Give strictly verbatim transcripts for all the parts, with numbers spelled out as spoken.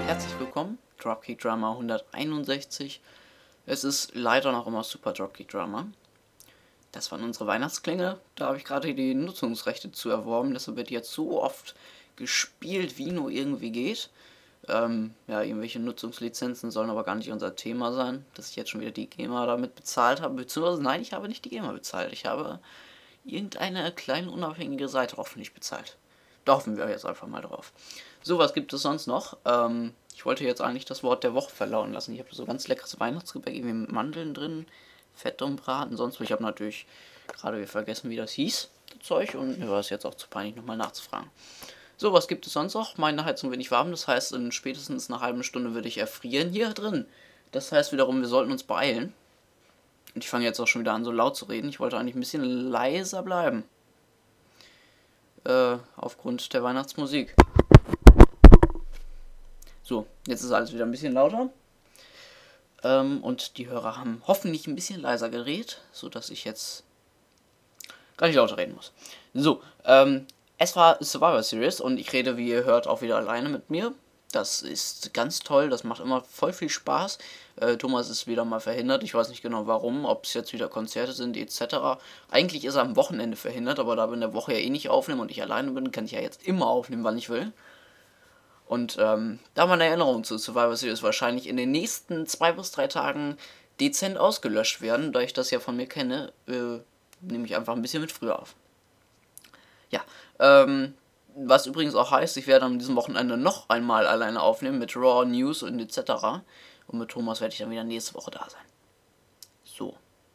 Herzlich willkommen, Dropkick Drama hunderteinundsechzig. Es ist leider noch immer Super Dropkick Drama. Das waren unsere Weihnachtsklänge. Da habe ich gerade die Nutzungsrechte zu erworben. Deshalb wird jetzt so oft gespielt, wie nur irgendwie geht. Ähm, ja, irgendwelche Nutzungslizenzen sollen aber gar nicht unser Thema sein, dass ich jetzt schon wieder die GEMA damit bezahlt habe. Beziehungsweise, nein, ich habe nicht die GEMA bezahlt. Ich habe irgendeine kleine unabhängige Seite hoffentlich bezahlt. Da hoffen wir jetzt einfach mal drauf. So, was gibt es sonst noch? Ähm, ich wollte jetzt eigentlich das Wort der Woche verlauten lassen. Ich habe so ganz leckeres Weihnachtsgebäck, irgendwie mit Mandeln drin, Fett und Braten, sonst. Ich habe natürlich gerade wieder vergessen, wie das hieß, das Zeug. Und mir war es jetzt auch zu peinlich, nochmal nachzufragen. So, was gibt es sonst noch? Meine Heizung wird nicht warm, das heißt, in spätestens einer halben Stunde würde ich erfrieren hier drin. Das heißt wiederum, wir sollten uns beeilen. Und ich fange jetzt auch schon wieder an, so laut zu reden. Ich wollte eigentlich ein bisschen leiser bleiben. Äh, aufgrund der Weihnachtsmusik. So, jetzt ist alles wieder ein bisschen lauter. Ähm, und die Hörer haben hoffentlich ein bisschen leiser geredet, sodass ich jetzt gar nicht lauter reden muss. So, ähm, es war Survivor Series und ich rede, wie ihr hört, auch wieder alleine mit mir. Das ist ganz toll, das macht immer voll viel Spaß. Äh, Thomas ist wieder mal verhindert, ich weiß nicht genau warum, ob es jetzt wieder Konzerte sind et cetera. Eigentlich ist er am Wochenende verhindert, aber da wir in der Woche ja eh nicht aufnehmen und ich alleine bin, kann ich ja jetzt immer aufnehmen, wann ich will. Und ähm, da meine Erinnerungen zu Survivor Series wahrscheinlich in den nächsten zwei bis drei Tagen dezent ausgelöscht werden, da ich das ja von mir kenne, äh, nehme ich einfach ein bisschen mit früher auf. Ja, ähm, was übrigens auch heißt, ich werde an diesem Wochenende noch einmal alleine aufnehmen mit Raw, News und et cetera. Und mit Thomas werde ich dann wieder nächste Woche da sein. So.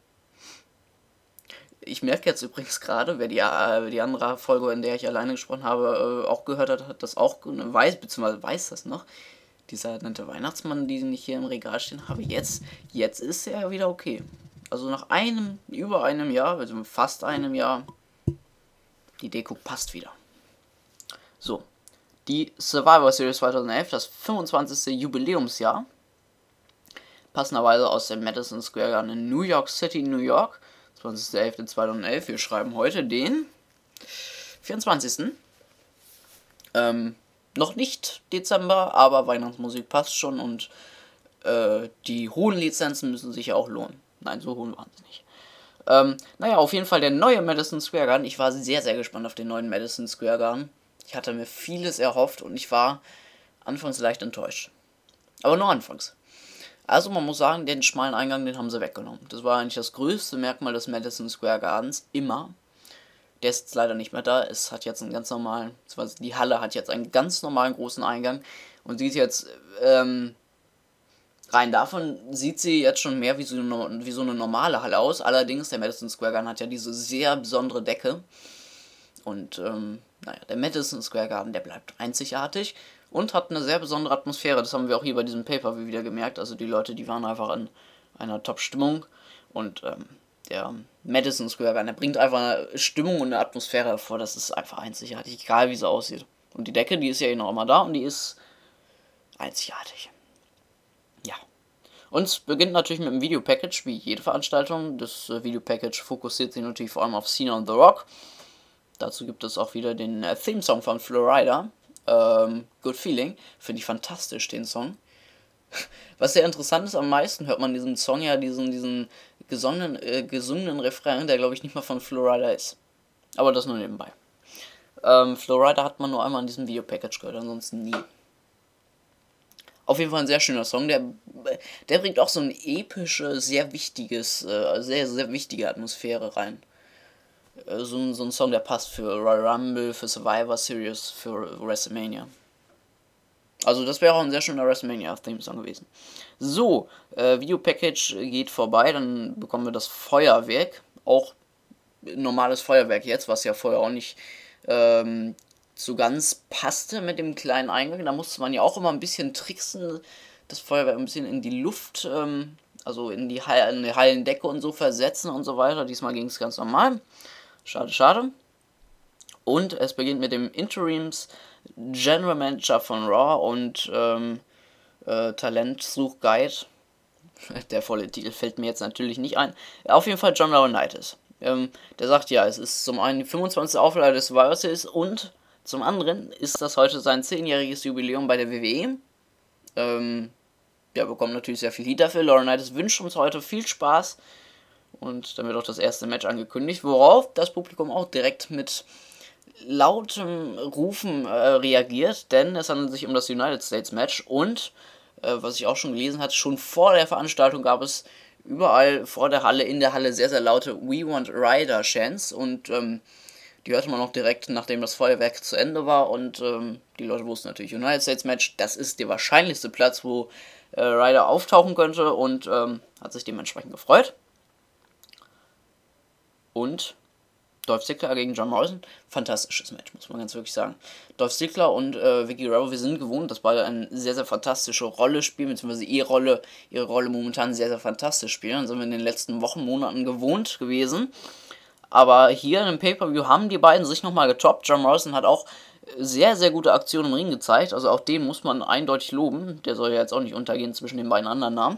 Ich merke jetzt übrigens gerade, wer die, äh, die andere Folge, in der ich alleine gesprochen habe, äh, auch gehört hat, hat das auch weiß, beziehungsweise weiß das noch. Dieser nette Weihnachtsmann, den ich hier im Regal stehen habe, jetzt, jetzt ist er wieder okay. Also nach einem, über einem Jahr, also fast einem Jahr, die Deko passt wieder. So, die Survivor Series zweitausendelf, das fünfundzwanzigste Jubiläumsjahr, passenderweise aus dem Madison Square Garden in New York City, New York, zwanzigster elfter zweitausendelf. Wir schreiben heute den vierundzwanzigsten Ähm, noch nicht Dezember, aber Weihnachtsmusik passt schon und äh, die hohen Lizenzen müssen sich ja auch lohnen. Nein, so hohen waren sie nicht. Ähm, naja, auf jeden Fall der neue Madison Square Garden. Ich war sehr, sehr gespannt auf den neuen Madison Square Garden. Ich hatte mir vieles erhofft und ich war anfangs leicht enttäuscht. Aber nur anfangs. Also man muss sagen, den schmalen Eingang, den haben sie weggenommen. Das war eigentlich das größte Merkmal des Madison Square Gardens, immer. Der ist jetzt leider nicht mehr da. Es hat jetzt einen ganz normalen, die Halle hat jetzt einen ganz normalen großen Eingang und sieht jetzt, ähm, rein davon sieht sie jetzt schon mehr wie so, eine, wie so eine normale Halle aus. Allerdings, der Madison Square Garden hat ja diese sehr besondere Decke. Und, ähm, naja, der Madison Square Garden, der bleibt einzigartig und hat eine sehr besondere Atmosphäre. Das haben wir auch hier bei diesem Pay-Per-View wieder gemerkt. Also die Leute, die waren einfach in einer Top-Stimmung. Und, ähm, der Madison Square Garden, der bringt einfach eine Stimmung und eine Atmosphäre hervor. Das ist einfach einzigartig, egal wie sie aussieht. Und die Decke, die ist ja eh noch immer da und die ist einzigartig. Ja. Und es beginnt natürlich mit einem Videopackage, wie jede Veranstaltung. Das äh, Videopackage fokussiert sich natürlich vor allem auf Cena und The Rock. Dazu gibt es auch wieder den äh, Theme-Song von Florida. Ähm, Good Feeling. Finde ich fantastisch, den Song. Was sehr interessant ist, am meisten hört man diesen Song ja, diesen, diesen gesungenen, äh, gesungenen Refrain, der glaube ich nicht mal von Florida ist. Aber das nur nebenbei. Ähm, Florida hat man nur einmal in diesem Videopackage gehört, ansonsten nie. Auf jeden Fall ein sehr schöner Song, der, der bringt auch so eine epische, sehr wichtiges, äh, sehr, sehr wichtige Atmosphäre rein. Äh, so, so ein Song, der passt für Royal Rumble, für Survivor Series, für WrestleMania. Also das wäre auch ein sehr schöner WrestleMania-Theme-Song gewesen. So, äh, Video-Package geht vorbei, dann bekommen wir das Feuerwerk. Auch normales Feuerwerk jetzt, was ja vorher auch nicht ähm, so ganz passte mit dem kleinen Eingang. Da musste man ja auch immer ein bisschen tricksen, das Feuerwerk ein bisschen in die Luft, ähm, also in die, Hall- in die Hallendecke und so versetzen und so weiter. Diesmal ging es ganz normal. Schade, schade. Und es beginnt mit dem Interims General Manager von Raw und ähm, äh, Talentsuch-Guide. Der volle Titel fällt mir jetzt natürlich nicht ein. Auf jeden Fall John Laurinaitis. Ähm, der sagt ja, es ist zum einen die fünfundzwanzigste Auflage des Survivor Series und zum anderen ist das heute sein zehnjähriges Jubiläum bei der W W E. Ähm, ja, bekommt natürlich sehr viel Heat dafür. Laurinaitis wünscht uns heute viel Spaß. Und dann wird auch das erste Match angekündigt, worauf das Publikum auch direkt mit lautem Rufen äh, reagiert, denn es handelt sich um das United States Match und, äh, was ich auch schon gelesen hatte, schon vor der Veranstaltung gab es überall vor der Halle, in der Halle sehr, sehr laute We Want Ryder Chants und ähm, die hörte man auch direkt, nachdem das Feuerwerk zu Ende war und ähm, die Leute wussten natürlich, United States Match, das ist der wahrscheinlichste Platz, wo äh, Ryder auftauchen könnte und ähm, hat sich dementsprechend gefreut. Und Dolph Ziggler gegen John Morrison, fantastisches Match, muss man ganz wirklich sagen. Dolph Ziggler und äh, Vickie Guerrero, wir sind gewohnt, dass beide eine sehr, sehr fantastische Rolle spielen, beziehungsweise ihre Rolle, ihre Rolle momentan sehr, sehr fantastisch spielen. Dann sind wir in den letzten Wochen, Monaten gewohnt gewesen. Aber hier in dem Pay-Per-View haben die beiden sich nochmal getoppt. John Morrison hat auch sehr, sehr gute Aktionen im Ring gezeigt. Also auch den muss man eindeutig loben. Der soll ja jetzt auch nicht untergehen zwischen den beiden anderen Namen.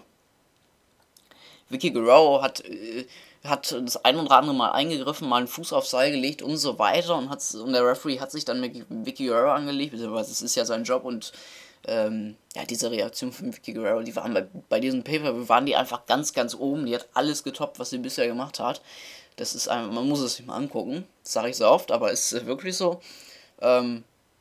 Vickie Guerrero hat, äh, hat das ein oder andere Mal eingegriffen, mal einen Fuß aufs Seil gelegt und so weiter. Und, hat's, und der Referee hat sich dann mit Vickie Guerrero angelegt, beziehungsweise es ist ja sein Job. Und ähm, ja, diese Reaktion von Vickie Guerrero, die waren bei, bei diesem Pay-Per-View, waren die einfach ganz, ganz oben. Die hat alles getoppt, was sie bisher gemacht hat. Das ist einfach, man muss es sich mal angucken. Das sage ich so oft, aber es ist wirklich so. Ähm,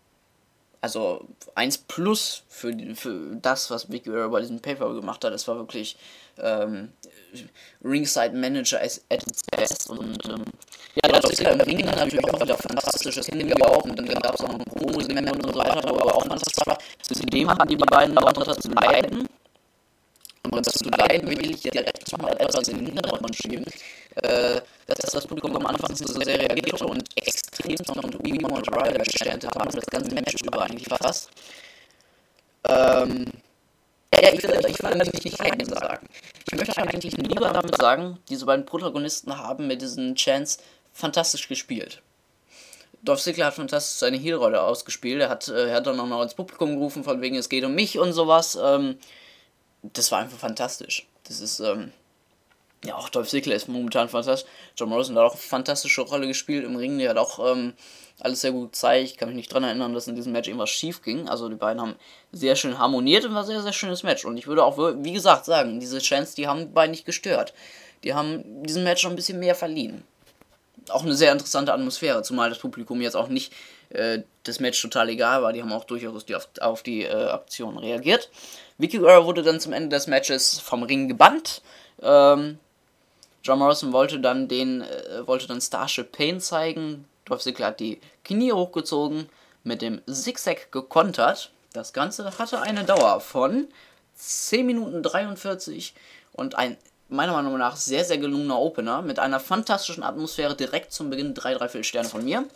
also eins plus für, für das, was Vickie Guerrero bei diesem Pay-Per-View gemacht hat. Das war wirklich ähm, Ringside Manager at its best. Und ähm, ja, Dolph Ziggler im Ring natürlich auch wieder fantastisches Hinweis auch. Und dann gab es auch noch Promo-Segmente und so weiter, aber auch fantastisch war. Zudem hatten die beiden darunter zu leiden. Und das zu leiden will ich jetzt nochmal etwas in den Hintergrund schieben. Äh, dass das Publikum am Anfang so sehr reagierte und extrem und We Want Ryder chantet haben, das ganze Match über eigentlich fast. Ähm, ja, ich will, ich will natürlich nicht leiden sagen. Ich möchte eigentlich lieber damit sagen, diese beiden Protagonisten haben mit diesen Chants fantastisch gespielt. Dolph Ziggler hat fantastisch seine Heel-Rolle ausgespielt. Er hat, äh, er hat dann auch noch ins Publikum gerufen, von wegen es geht um mich und sowas. Ähm, das war einfach fantastisch. Das ist, ähm, ja, auch Dolph Ziggler ist momentan fantastisch. John Morrison hat auch eine fantastische Rolle gespielt im Ring. Der hat auch ähm, alles sehr gut gezeigt. Ich kann mich nicht dran erinnern, dass in diesem Match irgendwas schief ging. Also die beiden haben sehr schön harmoniert und war ein sehr, sehr schönes Match. Und ich würde auch, wie gesagt, sagen, diese Chants, die haben die beiden nicht gestört. Die haben diesem Match noch ein bisschen mehr verliehen. Auch eine sehr interessante Atmosphäre, zumal das Publikum jetzt auch nicht äh, das Match total egal war. Die haben auch durchaus die auf, auf die äh, Aktion reagiert. Vickie Guerrero wurde dann zum Ende des Matches vom Ring gebannt. Ähm, John Morrison wollte dann den, äh, wollte dann Starship Pain zeigen. Dolph Ziggler hat die Knie hochgezogen, mit dem Zigzag gekontert. Das Ganze hatte eine Dauer von zehn Minuten dreiundvierzig und ein meiner Meinung nach sehr, sehr gelungener Opener mit einer fantastischen Atmosphäre direkt zum Beginn. drei, drei Viertel Sterne von mir.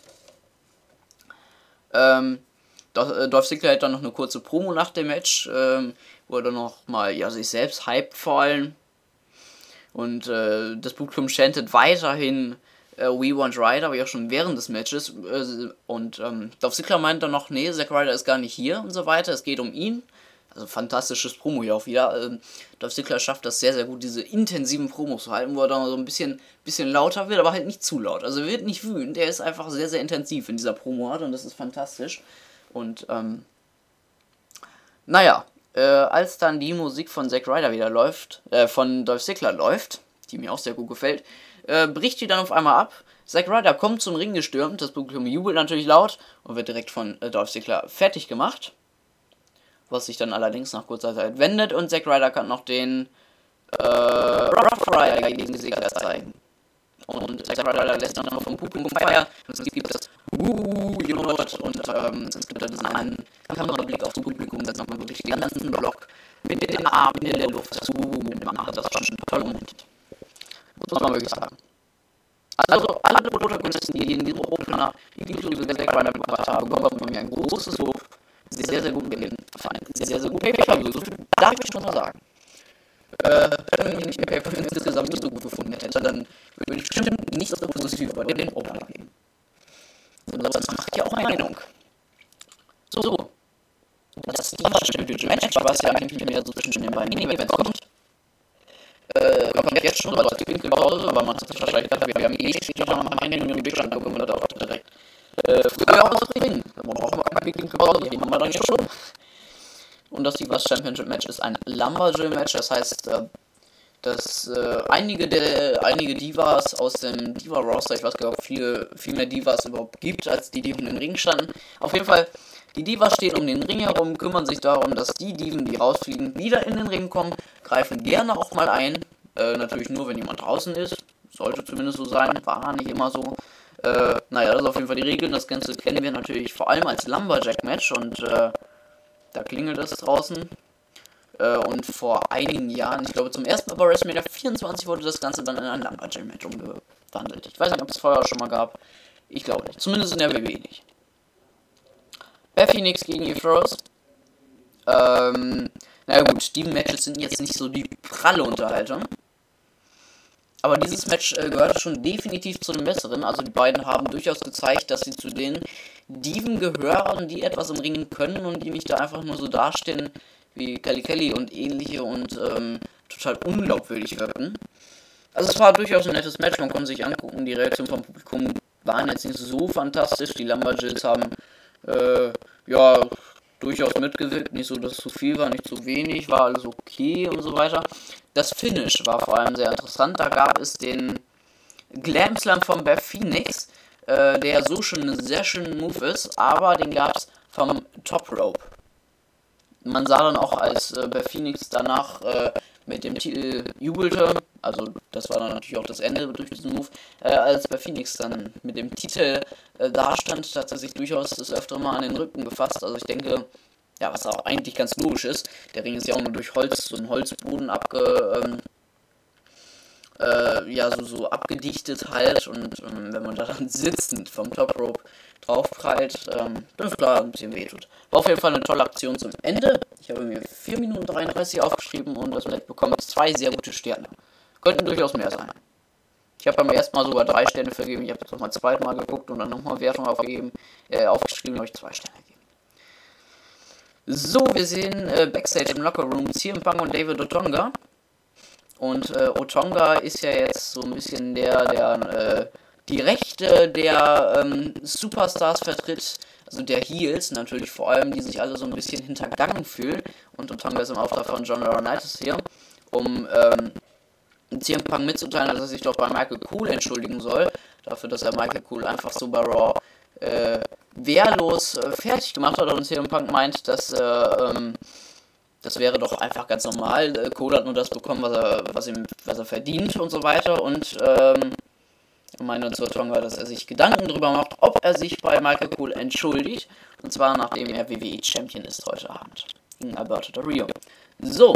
Ähm, Dolph Ziggler hat dann noch eine kurze Promo nach dem Match, ähm, wo er dann noch mal ja, sich selbst hypt vor allem. Und äh, das Publikum chantet weiterhin äh, We Want Ryder, aber ja schon während des Matches. Äh, und ähm, Dolph Ziggler meint dann noch, nee, Zack Ryder ist gar nicht hier und so weiter, es geht um ihn. Also fantastisches Promo hier auch wieder. Ähm, Dolph Ziggler schafft das sehr, sehr gut, diese intensiven Promos zu halten, wo er dann so ein bisschen, bisschen lauter wird, aber halt nicht zu laut. Also er wird nicht wütend, der ist einfach sehr, sehr intensiv in dieser Promo-Art und das ist fantastisch. Und, ähm, naja, äh, als dann die Musik von Zack Ryder wieder läuft, äh, von Dolph Ziggler läuft, die mir auch sehr gut gefällt, äh, bricht die dann auf einmal ab. Zack Ryder kommt zum Ring gestürmt, das Publikum jubelt natürlich laut und wird direkt von äh, Dolph Ziggler fertig gemacht. Was sich dann allerdings nach kurzer Zeit wendet und Zack Ryder kann noch den äh, Rough Rider gegen Ziggler zeigen. Und Zack Ryder lässt dann noch vom Publikum feiern. Und es gibt das Wuh, you know what? Und ähm, es gibt dann diesen einen Kamerablick aufs Publikum, setzt nochmal wirklich den ganzen Block mit den Armen in der Luft zu. Man macht das schon ein toller Moment. Muss man wirklich sagen. Also alle Protagonisten, die in diesem Opener inklusive Zack Ryder gebracht haben, bekommen von mir ein großes Lob. Sehr, sehr gut Beginn. Sehr, sehr gut Pay-Per-View. So viel darf ich schon mal sagen. Äh, wenn ich nicht mehr Pay-Per-View insgesamt nicht so gut gefunden hätte, dann würde ich bestimmt nicht so positiv über den Opener geben. Und das macht ja auch Meinung. So, so. Das Championship Match, was ja eigentlich mehr so zwischen den beiden Mini-Events kommt. Äh, man kommt jetzt schon relativ viel Pause, weil man hat sich wahrscheinlich gedacht, wir haben eh nicht am einen und Big Show angekommen oder auch direkt. Äh, früher ausbringen. Da brauchen wir kein Big Pause, die haben wir dann schon. Und das Divas Championship Match ist ein Lumberjill Match, das heißt, äh, dass äh, einige der einige Divas aus dem Diva Roster, ich weiß gar nicht, ob viele viel mehr Divas überhaupt gibt, als die, die um den Ring standen. Auf jeden Fall, die Divas stehen um den Ring herum, kümmern sich darum, dass die Diven, die rausfliegen, wieder in den Ring kommen, greifen gerne auch mal ein. Äh, natürlich nur, wenn jemand draußen ist. Sollte zumindest so sein, war nicht immer so. Äh, naja, das ist auf jeden Fall die Regel. Das Ganze kennen wir natürlich vor allem als Lumberjack-Match und äh, da klingelt es draußen. Äh, und vor einigen Jahren, ich glaube zum ersten Mal bei WrestleMania vierundzwanzig wurde das Ganze dann in ein Lumberjack-Match umgewandelt. Ich weiß nicht, ob es vorher schon mal gab. Ich glaube nicht. Zumindest in der W W E nicht. Beth Phoenix gegen Eve Rose. Ähm, naja gut, die Matches sind jetzt nicht so die pralle Unterhaltung. Aber dieses Match äh, gehörte schon definitiv zu den besseren. Also die beiden haben durchaus gezeigt, dass sie zu den Diven gehören, die etwas im Ringen können und die nicht da einfach nur so dastehen wie Kelly Kelly und ähnliche und ähm, total unglaubwürdig wirken. Also es war durchaus ein nettes Match, man konnte sich angucken, die Reaktionen vom Publikum waren jetzt nicht so fantastisch. Die Lumberjills haben äh, ja durchaus mitgewirkt, nicht so, dass es zu viel war, nicht zu wenig, war alles okay und so weiter. Das Finish war vor allem sehr interessant, da gab es den Glam Slam von Beth Phoenix, äh, der so schon ein sehr schöner Move ist, aber den gab es vom Top Rope. Man sah dann auch, als äh, Beth Phoenix danach äh, mit dem Titel jubelte, also das war dann natürlich auch das Ende durch diesen Move, äh, als Beth Phoenix dann mit dem Titel äh, dastand, hat er sich durchaus das öfter mal an den Rücken gefasst. Also ich denke, ja, was auch eigentlich ganz logisch ist, der Ring ist ja auch nur durch Holz, so ein Holzboden abge, ähm, äh, ja, so, so abgedichtet halt und ähm, wenn man da dann sitzend vom Top Rope draufprallt, ähm, dann ist klar, ein bisschen wehtut. War auf jeden Fall eine tolle Aktion zum Ende. Ich habe mir vier Minuten dreiunddreißig aufgeschrieben und das Match bekommt zwei sehr gute Sterne. Könnten durchaus mehr sein. Ich habe beim ersten Mal sogar drei Sterne vergeben, ich habe jetzt nochmal zweimal geguckt und dann nochmal Wertung aufgegeben, äh, aufgeschrieben, habe ich zwei Sterne gegeben. So, wir sehen äh, Backstage im Lockerroom C M Punk und David Otunga. Und äh, Otunga ist ja jetzt so ein bisschen der, der äh, die Rechte der ähm, Superstars vertritt, also der Heels natürlich vor allem, die sich alle so ein bisschen hintergangen fühlen. Und Otunga ist im Auftrag von John Laurinaitis hier, um ähm, C M Punk mitzuteilen, dass er sich doch bei Michael Cole entschuldigen soll, dafür, dass er Michael Cole einfach so bei Raw äh, wehrlos äh, fertig gemacht hat. Und C M Punk meint, dass äh, ähm, das wäre doch einfach ganz normal. Äh, Cole hat nur das bekommen, was er, was ihm, was er verdient und so weiter. Und ähm, ich meine zu Otunga, dass er sich Gedanken darüber macht, ob er sich bei Michael Cole entschuldigt. Und zwar nachdem er W W E Champion ist heute Abend gegen Alberto Del Rio. So.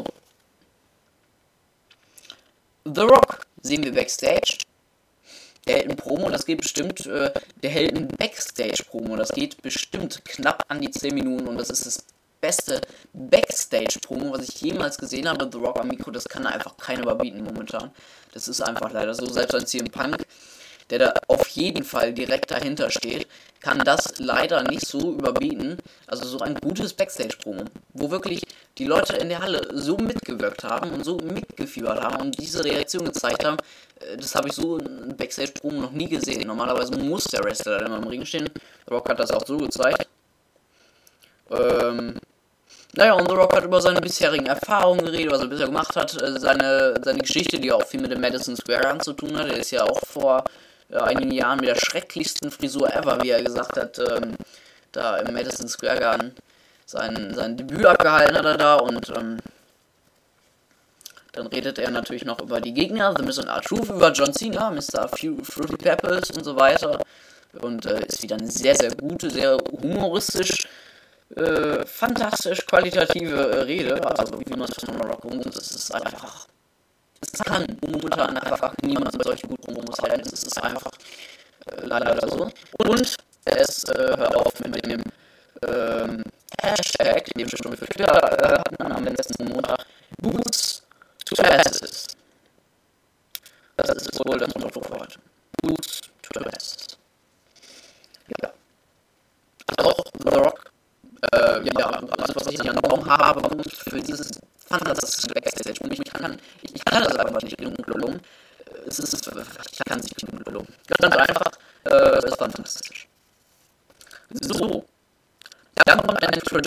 The Rock sehen wir Backstage. Der hält ein Promo, das geht bestimmt, äh, der hält ein Backstage-Promo, das geht bestimmt knapp an die zehn Minuten und das ist das beste Backstage-Promo, was ich jemals gesehen habe. The Rock am Mikro, das kann einfach keiner überbieten momentan. Das ist einfach leider so, selbst ein C M Punk, der da auf jeden Fall direkt dahinter steht, kann das leider nicht so überbieten. Also so ein gutes Backstage-Promo, wo wirklich die Leute in der Halle so mitgewirkt haben und so mitgefiebert haben und diese Reaktion gezeigt haben, das habe ich so in Backstage-Promo noch nie gesehen. Normalerweise muss der Wrestler dann immer im Ring stehen. The Rock hat das auch so gezeigt. Ähm, naja, und The Rock hat über seine bisherigen Erfahrungen geredet, was er bisher gemacht hat, seine, seine Geschichte, die auch viel mit dem Madison Square Garden zu tun hat. Er ist ja auch vor äh, einigen Jahren mit der schrecklichsten Frisur ever, wie er gesagt hat, ähm, da im Madison Square Garden sein, sein Debüt abgehalten hat er da und ähm, dann redet er natürlich noch über die Gegner, The Miz und R-Truth, über John Cena, Mister Fruity Pebbles und so weiter. Und äh, ist wieder eine sehr, sehr gute, sehr humoristisch, äh, fantastisch qualitative äh, Rede. Also wie man es von Rock und das ist einfach. Es kann momentan einfach niemand mit solchen guten Promos halten. Es ist einfach äh, leider so. Und es äh, hört auf mit dem ähm, Hashtag, den wir schon für Twitter äh, hatten am letzten Montag, Boots to Asses. Das ist wohl das Motto für heute. Boots to Asses. Ja. Auch The Rock, äh, ja, alles was ich hier an Raum habe, für dieses fantastische Backstage, und ich kann, ich, ich kann das einfach nicht genug loben. Es ist, ich kann es nicht genug loben. Ganz einfach, äh, es ist fantastisch. So. Dann kommt eine Tradition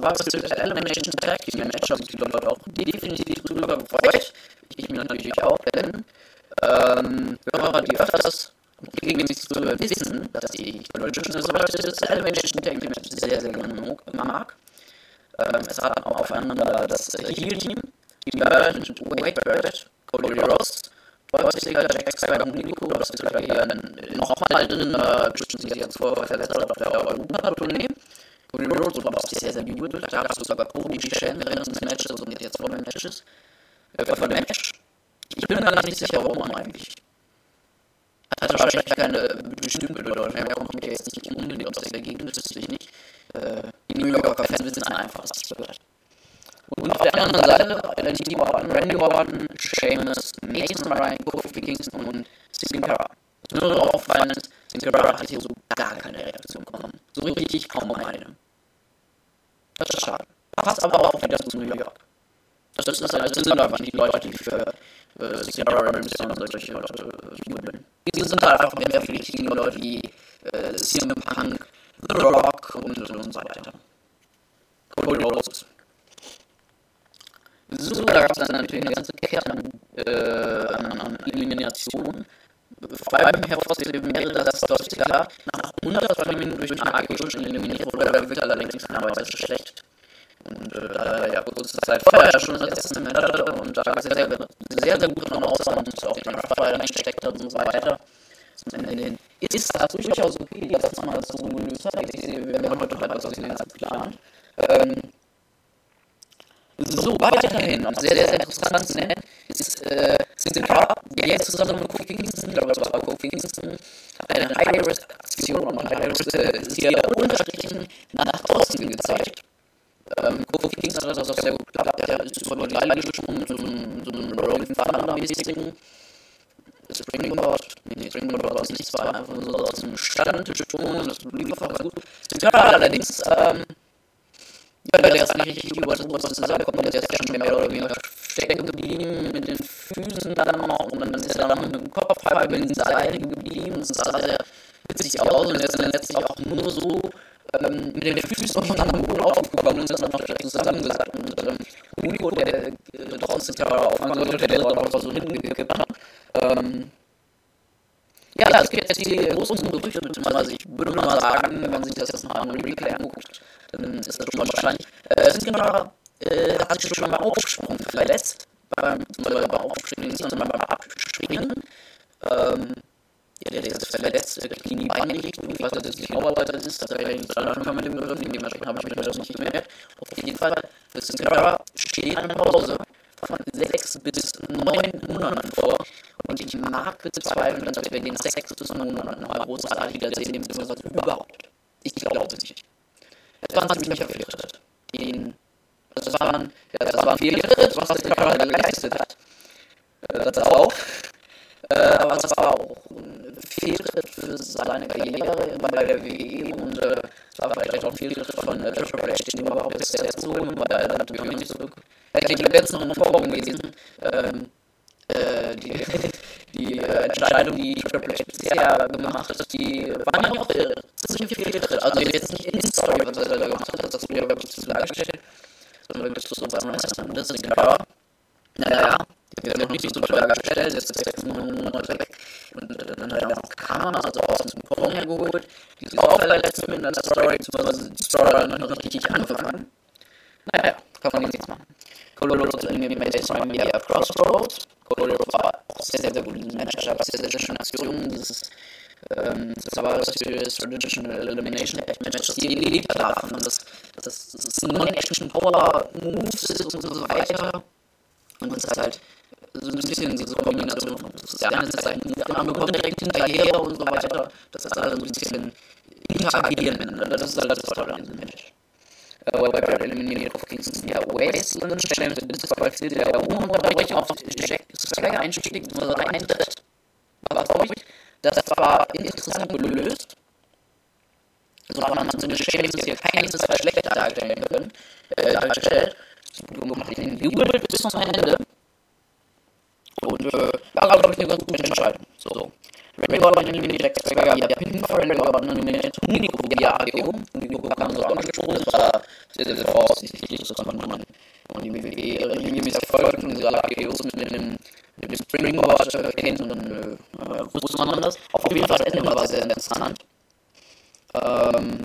war es das Elimination Tag Team Match, haben die Leute auch definitiv drüber gefreut. Ich mich natürlich auch, denn ähm, Hörer, die öfters regelmäßig zu wissen, dass ich das Elimination Tag Team Match sehr, sehr gerne mag. Ähm, es hat auch aufeinander das Heel-Team, die Bird und Wade Barrett, Cody Rhodes, Boysiger, Jack Swagger und Nico, das ist sogar hier nochmal drin, äh, bestimmt sich jetzt vor verletzt auf der Europa-Tournee. Cody Rhodes war auch sehr, sehr gut, da gab es sogar komische Schellen während des Matches und jetzt vor den Matches, äh, vor dem Match. Ich bin mir gar nicht sicher, warum eigentlich. Hat wahrscheinlich keine bestimmte Bedeutung, er kommt mir jetzt nicht unbedingt aus der Gegend, das wüsste ich nicht. Äh, die New Yorker Fans wissen einfach, was das bedeutet. Und auf der anderen Seite N X T Orton, Randy Orton, Sheamus, Mason Ryan, Kofi Kingston und Sin Cara. Was mir nur auffallen ist, Sin Cara hat hier so gar keine Reaktion bekommen. So richtig kaum eine. Das ist schade. Passt aber auch wieder zu New York. Das ist halt, das sind einfach nicht die Leute, die für äh, Sin Cara und solche Leute jubeln. Die sind halt einfach mehr für die Leute wie äh, C M Punk, The Rock und, und so weiter. Cody Rhodes. So, da gab es dann natürlich eine ganze Kette an, äh, an, an Eliminationen. Vor allem hervorzuheben wäre, dass Dolph Ziggler nach hundertzwei Minuten durch den A G O schon eliminiert wurde, der wird allerdings in keiner Weise schlecht. Und äh, da er ja kurze Zeit vorher schon das erste Match hatte und da sehr, sehr, sehr, sehr gut dran aussah und auch den Raphael eingesteckt hat und so weiter. Zum Ende hin ist das durchaus okay, dass man das so gelöst hat. Ich sehe, wir haben heute etwas aus dem Netz geplant. Ähm, So, weiterhin, und sehr, sehr, sehr interessant zu nennen, ist, äh, sind Cara, der jetzt zusammen mit Kofi Kingston, ich glaube, das war Kofi Kingston, eine High-Risk-Aktion, und High-Risk ist hier unterstrichen nach außen gezeigt. Ähm, Kofi Kingston hat das auch sehr gut geklappt, der ist über die Leine gesprungen mit so einem, so einem Rolling Thunder-mäßigen Springboard, nee, Springboard war es nicht, es war einfach so aus dem Stand gesprungen, das lief einfach ganz gut. Cara allerdings, ähm, ja, der ist nicht richtig über das große zusammengekommen, der ist ja schon mehr oder weniger stecken geblieben, mit den Füßen dann auch, und dann ist er dann mit dem Kopf halb in den Seilen geblieben, das sah sehr witzig aus, und er ist dann letztlich auch nur so ähm, mit den Füßen und dann am Boden aufgekommen und ist dann noch direkt zusammengesackt, und ähm, Unico, der äh, draußen Terror auffangen sollte, der dort auch so hingekippt hat, ähm, ja, es gibt jetzt die großen Gerüchte, beziehungsweise ich würde mal sagen, wenn man sich das jetzt noch einmal im Replay anguckt, dann ist das schon wahrscheinlich. Äh, Sin Cara äh, hat sich schon beim Aufsprung verletzt, beim, beziehungsweise beim Aufspringen, nicht, sondern beim Abspringen. Ähm, ja, der, der ist verletzt, der kriegt die Beine nicht, ich weiß, dass das nicht genau weiter ist, das wäre nicht so einfach mit dem Begriff, dementsprechend habe ich mir das nicht gemerkt. Auf jeden Fall, Sin Cara steht eine Pause von sechs bis neun Monaten vor. Und ich mag bezweifeln, dass wir den sechs bis neun Monaten noch mal großartig wiedersehen, beziehungsweise überhaupt. Ich glaube es nicht. Es war ein ziemlicher Fehltritt. Den, das, waren, ja, das war ein Fehltritt, was der Cara geleistet hat. Äh, das auch. Äh, aber das war auch ein Fehltritt für seine Karriere bei der W W E. Und äh, es war vielleicht auch ein Fehltritt von äh, Triple H, den überhaupt jetzt erst zu holen, weil er natürlich auch nicht so. Ich glaube, jetzt noch eine Vorwurf gewesen. Ähm, äh, die die äh, Entscheidung, die Triple H bisher gemacht hat, die waren ja auch äh, ziemlich Fehltritt. Also jetzt nicht in Story, was er da gemacht hat, das wurde wirklich zu dargestellt, sondern wirklich zu unserem Meister. Das ist klar. Naja, die wird noch nicht so toll dargestellt, jetzt ist sechs Monate weg. Und äh, dann hat er auch Karma, also aus dem Sprung hergeholt. Die ist auch verletzt mit einer Story, beziehungsweise die Story hat noch nicht richtig angefangen. Naja, kann man nichts machen. Cody Rhodes in dem Mason Media Crossroads. Cody Rhodes war auch sehr, sehr, sehr gut in diesem Match, aber sehr, sehr, sehr schöne Aktionen. Dieses, ähm, das war das für das Traditional Elimination Match, das die gelebt haben. Und das, das, das ist Non-Action Power Moves ist und so weiter. Und es ist halt so ein bisschen diese Kombination von, das ist der eine Seite, der andere kommt direkt hinterher und so weiter. Das ist alles so ein bisschen interagieren miteinander. Das ist halt das Tolle an diesem Match. Weil bei der eliminiert auf Kingston ja Wasteland, stellen wir das qualifiziert der Ununterbrechen auf Jack Swagger einstieg, also eintritt. Aber glaube ich, das war interessant gelöst. Also hat man so eine Schäme, die hier keinesfalls schlecht darstellen können, äh, dargestellt. Das macht den Jubel bis zum Ende. Und äh, war, glaube ich, eine ganz gute Entscheidung. So. Randy Orton eliminiert Jack Swagger via Pinfall, Randy Orton eliminiert Hunico via A G O. Hunico kam so angesprungen, das war sehr, sehr, sehr vorsichtig, das konnte man und die W W E regelmäßig verfolgt und diese A G Os mit dem, mit dem Springboard äh, kennt und dann äh, wusste man das. Auf jeden Fall, das Ende war sehr interessant. Ähm,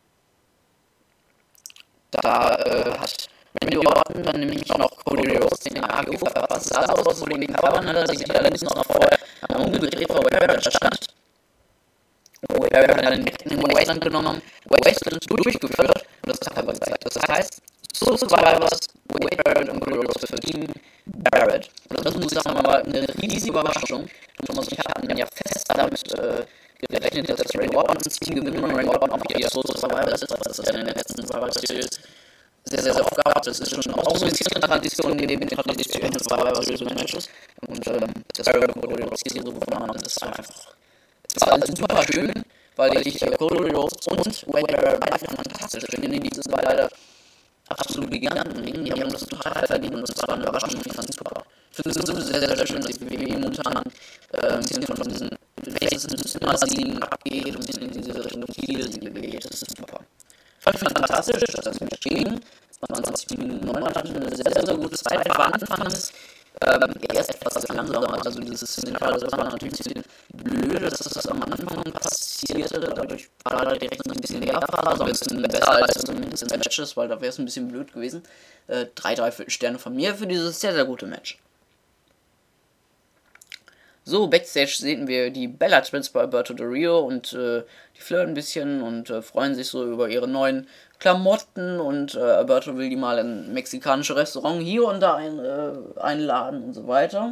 da äh, hat Randy Orton dann nämlich noch Cody Rhodes den A G O verpasst. Sah aus, als würde den Covern, hat er sich allerdings noch vorher am umgedreht, vor Wade Barrett stand. Wade Barrett hat dann direkt in den Wasteland genommen, Wasteland durchgeführt und das Cover gezeigt. Das heißt, so Survivors, Wade Barrett und Cody Rhodes für Team Barrett. Und das muss ich sagen, war eine riesige Überraschung. Thomas und ich hatten ja fest damit äh, gerechnet, dass Randy Orton ins Team gewinnt und Randy Orton auch wieder so Survivors ist, was das ja in den letzten Survivors Series sehr, sehr, sehr oft gehabt. Das ist schon auch so ein bisschen eine Tradition neben den Traditionen des Survivor Series Matches. Und ähm, das Barrett und Cody Rhodes hier so gewonnen haben, das war einfach, es war alles super schön, weil ich äh, Cody Rhodes und Wade Barrett einfach fantastisch finde. Die sind beide absolute Giganten. Die haben das total verdient und das war eine Überraschung. Ich fand es super. Ich finde es sowieso sehr, sehr, sehr schön, dass die W W E momentan äh, ein bisschen von diesen Faces immer siegen abgeht und ein bisschen in diese Richtung Ziele geht. Das ist super. Fand ich fantastisch, dass das mit stehen. zwanzig Minuten neun hatte eine sehr, sehr, sehr gute Zeit. War anfangs ähm, erst etwas langsamer. Also dieses Szenario, das war natürlich ein bisschen blöd, dass das am Anfang passierte. Dadurch war da direkt ein bisschen Leerphase. Aber es ist besser als zumindest in Matches, weil da wäre es ein bisschen blöd gewesen. Äh, drei, drei Sterne von mir für dieses sehr, sehr gute Match. So, Backstage sehen wir die Bella Twins bei Alberto Del Rio und äh, die flirten ein bisschen und äh, freuen sich so über ihre neuen Klamotten und äh, Alberto will die mal in ein mexikanisches Restaurant hier und da ein, äh, einladen und so weiter.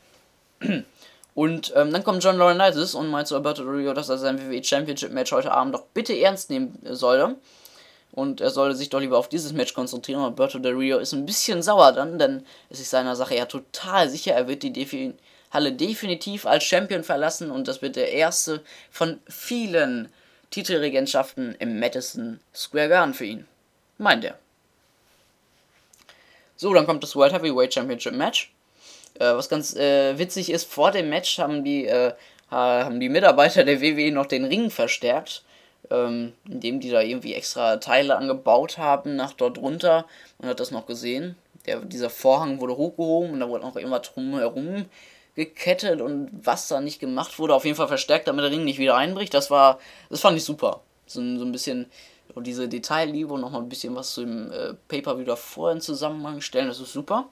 Und ähm, dann kommt John Laurinaitis und meint zu Alberto Del Rio, dass er sein W W E Championship Match heute Abend doch bitte ernst nehmen solle. Und er sollte sich doch lieber auf dieses Match konzentrieren. Alberto Del Rio ist ein bisschen sauer dann, denn es ist seiner Sache ja total sicher, er wird die Defi- Halle definitiv als Champion verlassen und das wird der erste von vielen Titelregentschaften im Madison Square Garden für ihn. Meint er. So, dann kommt das World Heavyweight Championship Match. Äh, was ganz äh, witzig ist, vor dem Match haben die, äh, haben die Mitarbeiter der W W E noch den Ring verstärkt, ähm, indem die da irgendwie extra Teile angebaut haben nach dort runter. Man hat das noch gesehen. Der, dieser Vorhang wurde hochgehoben und da wurde noch immer drum herum gekettet und was da nicht gemacht wurde, auf jeden Fall verstärkt, damit der Ring nicht wieder einbricht. Das war, das fand ich super. So, so ein bisschen diese Detailliebe und nochmal ein bisschen was zu dem äh, Pay-Per-View davor in Zusammenhang stellen, das ist super.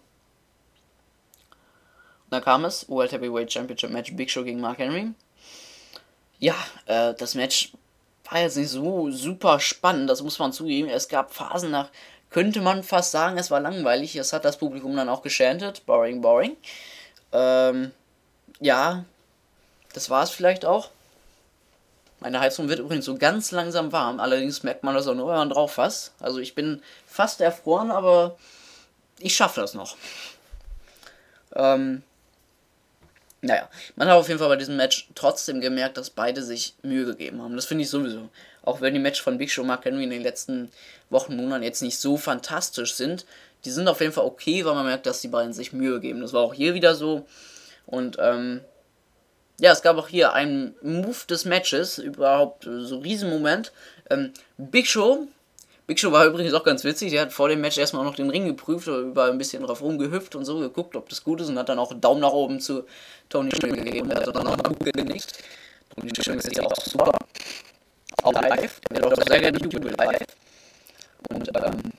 Und dann kam es, World Heavyweight Championship Match, Big Show gegen Mark Henry. Ja, äh, das Match war jetzt nicht so super spannend, das muss man zugeben. Es gab Phasen nach, könnte man fast sagen, es war langweilig. Es hat das Publikum dann auch geschantet, boring, boring. Ähm, ja, das war es vielleicht auch. Meine Heizung wird übrigens so ganz langsam warm, allerdings merkt man das auch nur, wenn man drauf fasst. Also ich bin fast erfroren, aber ich schaffe das noch. Ähm, naja, man hat auf jeden Fall bei diesem Match trotzdem gemerkt, dass beide sich Mühe gegeben haben. Das finde ich sowieso. Auch wenn die Match von Big Show und Mark Henry in den letzten Wochen, Monaten jetzt nicht so fantastisch sind, die sind auf jeden Fall okay, weil man merkt, dass die beiden sich Mühe geben. Das war auch hier wieder so. Und, ähm, ja, es gab auch hier einen Move des Matches, überhaupt so ein Riesenmoment. Ähm, Big Show, Big Show war übrigens auch ganz witzig, der hat vor dem Match erstmal noch den Ring geprüft, überall ein bisschen drauf rumgehüpft und so, geguckt, ob das gut ist und hat dann auch einen Daumen nach oben zu Tony Schimmel gegeben. Der hat dann auch gut genickt. Tony Schimmel ist ja auch super. Auch live, der wird auch sehr gerne jubelt live. Und, ähm,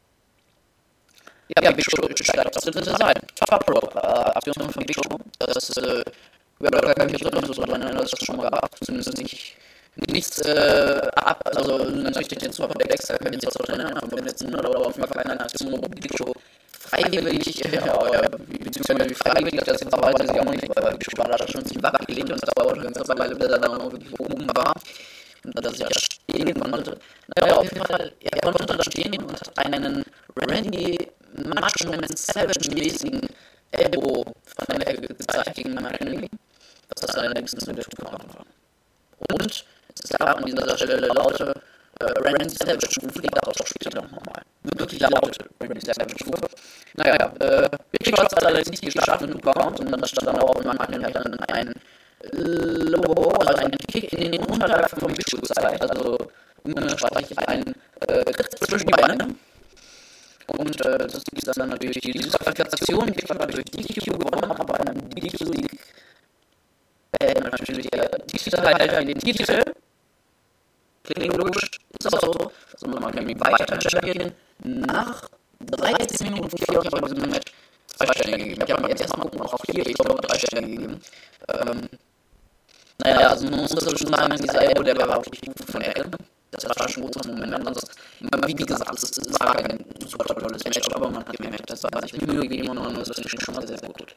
ja, Big Show steigt auf der dritte Seite. Top Rope, äh, Aktion von Big Show. Das ist, äh, ja, da kann ich mich nicht so dran erinnern, dass das schon mal gab. Zumindest nicht, nichts, äh, ab, also natürlich den Super Complex, da kann ich mich jetzt auch dran erinnern, vom letzten, oder auf jeden Fall keine Aktion, wo Big Show freiwillig, äh, ja, ja, beziehungsweise wie freiwillig, das jetzt aber weiß ich auch nicht, weil Big Show war da schon ziemlich wackelig und das dauerte eine ganze Weile, bis er dann auch wirklich oben war. Und dass er stehen konnte. Naja, auf jeden Fall, er konnte da stehen und hat einen Randy Macho Man Savage-mäßigen Elbow von der Ecke gezeigt gegen Mark Henry, was das allerdings nicht der Tuch war. Und es gab an dieser Stelle laute äh, Randy Savage-Rufe, die gab es auch später nochmal. Wirklich laute Randy Savage-Rufe. Naja, äh, Big Show hat es allerdings nicht geschafft mit dem Count und dann stand dann auch Mark Henry dann ein Low, also einen Kick in den Unterleib vom Big Show zeigt. Also streiche ich einen äh, zwischen die Beine. Und äh, das ist dann natürlich die Disqualifikation, die ich durch D Q gewonnen habe, aber beim D Q-Sieg äh, natürlich der Titelhalter in den Titel. Klingt logisch, ist auch so. Also man kann mich weiter stellen. Nach dreizehn Minuten vier habe ich bei diesem Match zwei Sterne gegeben. Ich habe jetzt erstmal gucken, auch vier, ich glaube drei Sterne gegeben. Ähm, naja, also man muss das schon sagen, dieser Elbow, der war wirklich gut von der Ecke. Das war schon ein guter Moment. Ansonsten, wie gesagt, es war kein super tolles Match, aber man hat gemerkt, das war sich Mühe gegeben und man ist das schon mal sehr, sehr gut.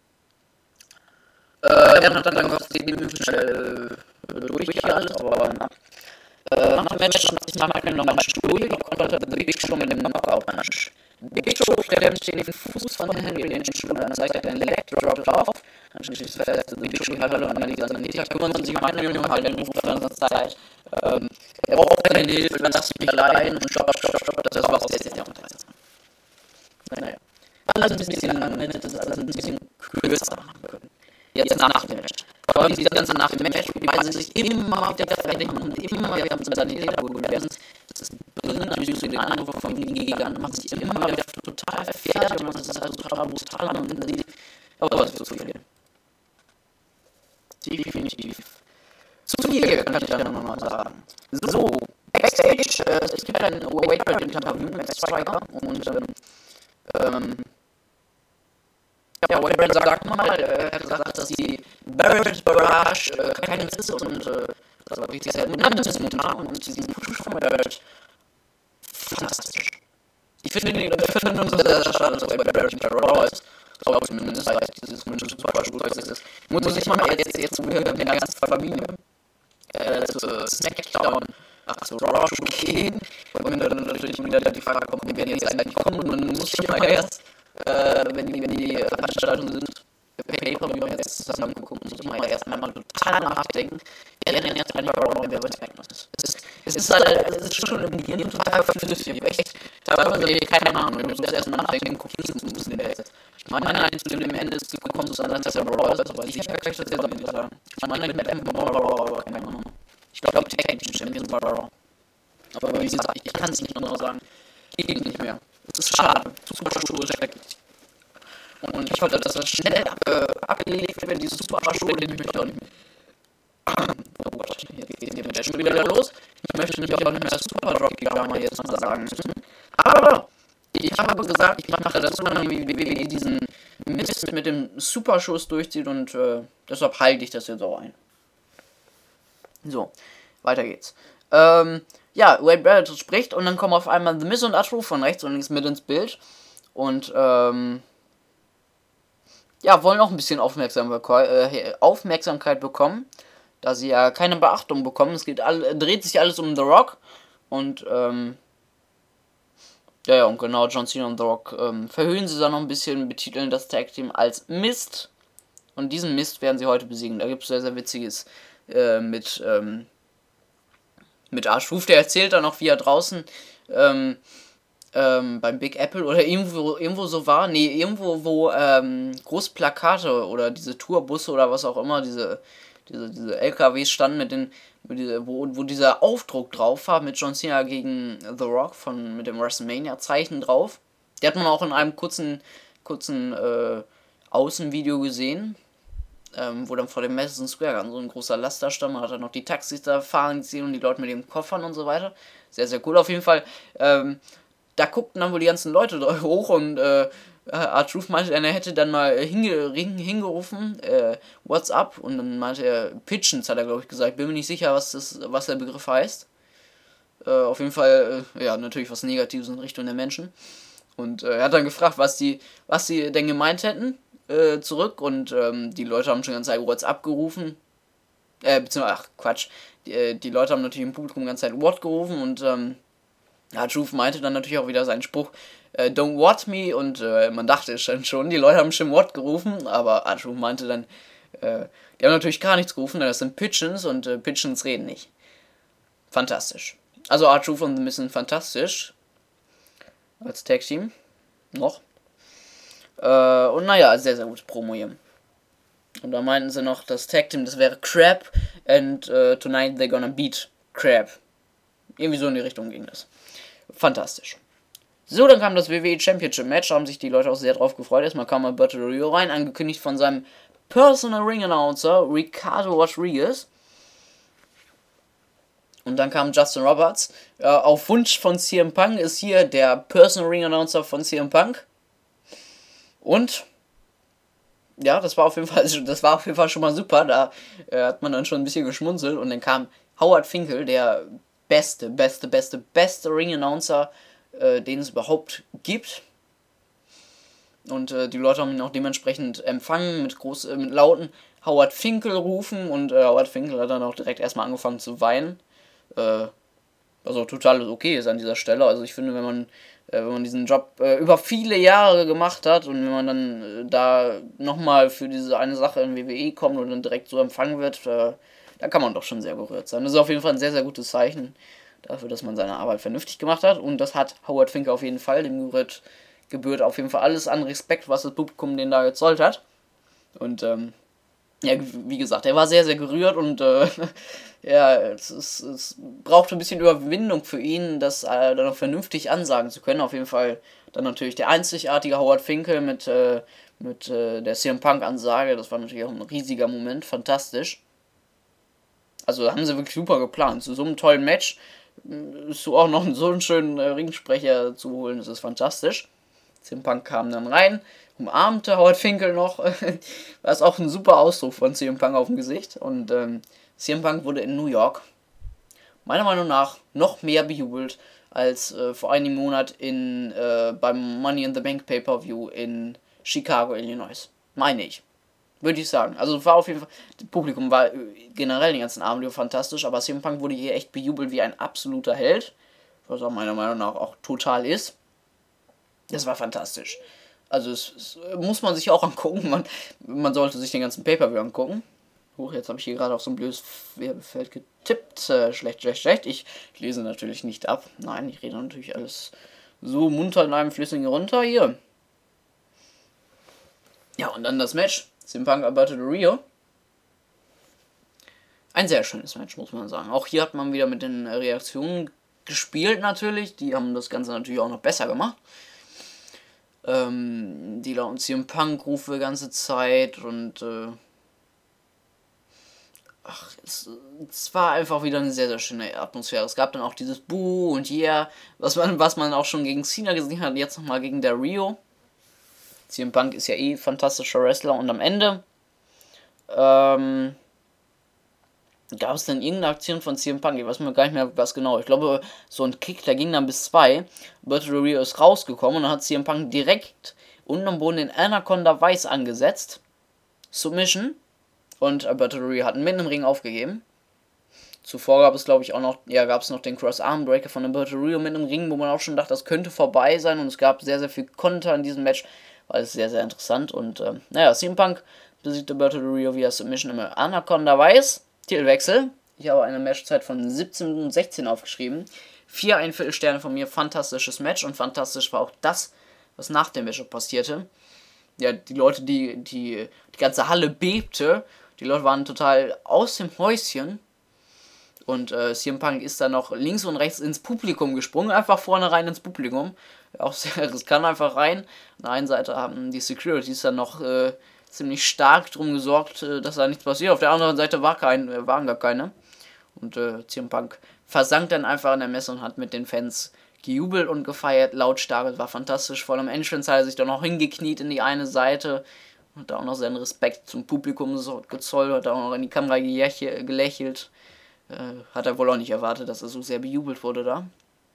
Äh, er hat dann einfach zehn Minuten schnell äh, durch hier alles, aber na. Äh, nach dem Match hat sich Michael noch mal Stuhl, da konnte der Big Show mit dem Knockout-Match. Big Show klemmt den Fuß von Henry in den Stuhl, dann zeigt er den Leg Drop drauf. Dann steht es fest, die Big Show die Halle und dann die Sanitäter kümmern sich um eine Million halt den Ruf von der Zeit. Ähm, er braucht keine Hilfe, lass mich allein und stopp, stopp, stopp, das war auch sehr, sehr unterhaltsam. Naja. Alles ein bisschen lang, ne? Das ist alles ein bisschen kürzer machen können. Jetzt nach dem Match. Vor allem diese ganze nach dem Match, die beiden sich immer auf der Verteidigung und immer wieder haben Sanitäter, wo du lernst, das bringt natürlich so den Anruf vom Gigant, macht sich immer wieder total fertig und das ist also total brutal und intensiv. Aber das wird zu viel. Definitiv. Zu viel, kann ich dann nochmal sagen. So, Backstage, äh, es gibt ein Wade-Interview mit Striker und ähm, ähm, ja, Wade sagt mal, er hat gesagt, dass die Barrett Barrage äh, keine Witz ist und äh, das war richtig sehr momentan und diesen Push von Barrett fantastisch. Ich finde ihn so sehr, sehr schade, dass Barrett nicht Raw ist. Aber zumindest heißt dieses Wünsche super gut, was es ist. Muss ich mal jetzt, jetzt mit der ganzen Familie äh, zu Smackdown, ach zu Raw gehen. Und wenn dann natürlich wieder die Frage kommt, wir werden jetzt eigentlich kommen und dann muss ich mal erst, äh, wenn die, wenn die Veranstaltungen sind, Pay-Per-View jetzt zusammen gucken, muss ich mal erst mal total nachdenken, wer denn jetzt eigentlich Raw und wer bei Smackdown ist. Es ist, es ist halt, es ist schon im Gehirn total flüssig, echt, teilweise keine Ahnung, wenn du das erst mal nachdenken, guckst du ein bisschen jetzt. Ich meine, eigentlich zu dem Ende ist gekommen, dass er Raw ist, aber sicher kann ich das jetzt auch nicht sagen. Ich meine, mit M Raw, keine Ahnung. Ich glaube, die Technischen Champions war Raw. Aber wie gesagt, ich kann es nicht genau sagen. Geht nicht mehr. Das ist schade. Super Show ist schrecklich. Und ich hoffe, dass das schnell ab, äh, abgelegt wird, diese Super Show, den ich möchte auch nicht mehr. Oh Gott, jetzt geht hier mit der Show wieder los. Ich möchte nämlich auch nicht mehr das Super Rocky Drama jetzt mal sagen müssen. Aber ich habe gesagt, ich mache das so lange, wie W W E diesen Mist mit dem Super-Shows durchzieht und äh, deshalb halte ich das jetzt auch ein. So, weiter geht's. Ähm, ja, Wade Barrett spricht und dann kommen auf einmal The Miz und R-Truth von rechts und links mit ins Bild und ähm, ja, wollen auch ein bisschen Aufmerksamkeit, äh, Aufmerksamkeit bekommen, da sie ja keine Beachtung bekommen. Es geht all, dreht sich alles um The Rock und ähm, ja, ja, und genau, John Cena und The Rock ähm, verhöhen sie dann noch ein bisschen, betiteln das Tag-Team als Mist. Und diesen Mist werden sie heute besiegen. Da gibt es sehr, sehr witziges äh, mit, ähm, mit R-Truth. Der erzählt dann auch, wie er draußen ähm, ähm, beim Big Apple oder irgendwo, irgendwo so war. Nee, irgendwo, wo ähm, große Plakate oder diese Tourbusse oder was auch immer, diese, diese, diese L K Ws standen mit den Wo, wo dieser Aufdruck drauf war mit John Cena gegen The Rock von mit dem WrestleMania-Zeichen drauf. Der hat man auch in einem kurzen, kurzen äh, Außenvideo gesehen, ähm, wo dann vor dem Madison Square Garden so ein großer Laster stand. Man hat dann noch die Taxis da fahren gesehen und die Leute mit den Koffern und so weiter. Sehr, sehr cool auf jeden Fall. Ähm, da guckten dann wohl die ganzen Leute hoch und äh, R-Truth meinte, er hätte dann mal hinge hingerufen, äh, what's up? Und dann meinte er, Pitchens hat er, glaube ich, gesagt. Bin mir nicht sicher, was, das, was der Begriff heißt. Äh, auf jeden Fall, äh, ja, natürlich was Negatives in Richtung der Menschen. Und äh, er hat dann gefragt, was die, was sie denn gemeint hätten, äh, zurück. Und ähm, die Leute haben schon die ganze Zeit what's up gerufen. Äh, beziehungsweise, ach, Quatsch. Die, äh, die Leute haben natürlich im Publikum die ganze Zeit what gerufen und, ähm, R-Truth meinte dann natürlich auch wieder seinen Spruch, äh, don't what me, und äh, man dachte es schon, die Leute haben schon what gerufen, aber R-Truth meinte dann, äh, die haben natürlich gar nichts gerufen, denn das sind Pitchens und äh, Pitchens reden nicht. Fantastisch. Also R-Truth und The Miz sind fantastisch. Als Tag-Team. Noch. Äh, und naja, sehr, sehr gute Promo hier. Und da meinten sie noch, das Tag Team, das wäre Crab and uh, tonight they're gonna beat Crab. Irgendwie so in die Richtung ging das. Fantastisch. So, dann kam das W W E Championship Match, da haben sich die Leute auch sehr drauf gefreut. Erstmal kam Alberto Del Rio rein, angekündigt von seinem Personal Ring Announcer Ricardo Rodriguez. Und dann kam Justin Roberts. Äh, auf Wunsch von C M Punk ist hier der Personal Ring Announcer von C M Punk. Und ja, das war auf jeden Fall, das war auf jeden Fall schon mal super. Da äh, hat man dann schon ein bisschen geschmunzelt. Und dann kam Howard Finkel, der beste, beste, beste, beste Ring Announcer, äh, den es überhaupt gibt. Und äh, die Leute haben ihn auch dementsprechend empfangen mit groß, äh, mit lauten Howard Finkel rufen. Und äh, Howard Finkel hat dann auch direkt erstmal angefangen zu weinen. Äh, was auch total okay ist an dieser Stelle. Also ich finde, wenn man äh, wenn man diesen Job äh, über viele Jahre gemacht hat und wenn man dann äh, da nochmal für diese eine Sache in W W E kommt und dann direkt so empfangen wird, äh, da kann man doch schon sehr gerührt sein. Das ist auf jeden Fall ein sehr, sehr gutes Zeichen dafür, dass man seine Arbeit vernünftig gemacht hat. Und das hat Howard Finkel auf jeden Fall. Dem gebührt, gebührt auf jeden Fall alles an Respekt, was das Publikum den da gezollt hat. Und ähm, ja, wie gesagt, er war sehr, sehr gerührt und äh, ja, es, ist, es brauchte ein bisschen Überwindung für ihn, das äh, dann auch vernünftig ansagen zu können. Auf jeden Fall dann natürlich der einzigartige Howard Finkel mit, äh, mit äh, der C M Punk-Ansage. Das war natürlich auch ein riesiger Moment, fantastisch. Also haben sie wirklich super geplant. Zu so einem tollen Match so auch noch so einen schönen äh, Ringsprecher zu holen, das ist fantastisch. C M Punk kam dann rein, umarmte Howard Finkel noch. Das ist auch ein super Ausdruck von C M Punk auf dem Gesicht. Und ähm, C M Punk wurde in New York meiner Meinung nach noch mehr bejubelt als äh, vor einem Monat in, äh, beim Money in the Bank Pay-Per-View in Chicago, Illinois. Meine ich. Würde ich sagen. Also war auf jeden Fall, das Publikum war generell den ganzen Abend fantastisch, aber C M Punk wurde hier echt bejubelt wie ein absoluter Held, was auch meiner Meinung nach auch total ist. Das war fantastisch. Also es, es muss man sich auch angucken, man, man sollte sich den ganzen Pay-Per-View angucken. Huch, jetzt habe ich hier gerade auf so ein blödes Feld getippt. Äh, schlecht, schlecht, schlecht. Ich lese natürlich nicht ab. Nein, ich rede natürlich alles so munter in einem flüssigen runter hier. Ja, und dann das Match. C M Punk, Alberto Del Rio. Ein sehr schönes Match, muss man sagen. Auch hier hat man wieder mit den Reaktionen gespielt natürlich. Die haben das Ganze natürlich auch noch besser gemacht. Ähm, die lauten C M Punk Rufe die ganze Zeit und äh, ach, es, es war einfach wieder eine sehr, sehr schöne Atmosphäre. Es gab dann auch dieses Boo und Yeah, was man, was man auch schon gegen Cena gesehen hat, jetzt nochmal gegen Del Rio. C M Punk ist ja eh fantastischer Wrestler und am Ende ähm, gab es dann irgendeine Aktion von C M Punk, ich weiß mir gar nicht mehr was genau. Ich glaube, so ein Kick, der ging dann bis zwei. Alberto Del Rio ist rausgekommen und dann hat C M Punk direkt unten am Boden den Anaconda Vice angesetzt. Submission. Und Alberto Del Rio hat mitten im Ring aufgegeben. Zuvor gab es, glaube ich, auch noch, ja, gab es noch den Cross-Arm-Breaker von Alberto Del Rio mitten im Ring, wo man auch schon dachte, das könnte vorbei sein. Und es gab sehr, sehr viel Konter in diesem Match. War alles sehr, sehr interessant. Und, ähm, naja, C M Punk besiegt Alberto Del Rio via Submission im Anaconda Vice. Titelwechsel. Ich habe eine Matchzeit von siebzehn Minuten sechzehn aufgeschrieben. Vier Einviertelsterne von mir. Fantastisches Match. Und fantastisch war auch das, was nach dem Match passierte. Ja, die Leute, die, die, die ganze Halle bebte. Die Leute waren total aus dem Häuschen. Und äh, C M Punk ist dann noch links und rechts ins Publikum gesprungen. Einfach vorne rein ins Publikum. Auch sehr riskant, einfach rein. An der einen Seite haben die Securities dann noch äh, ziemlich stark drum gesorgt, äh, dass da nichts passiert. Auf der anderen Seite war kein, äh, waren gar keine. Und äh, C M Punk versank dann einfach in der Messe und hat mit den Fans gejubelt und gefeiert. Lautstark, es war fantastisch. Vor allem Entrance hat er sich dann noch hingekniet in die eine Seite. Hat da auch noch seinen Respekt zum Publikum so gezollt. Hat auch noch in die Kamera gelächelt. Äh, hat er wohl auch nicht erwartet, dass er so sehr bejubelt wurde da.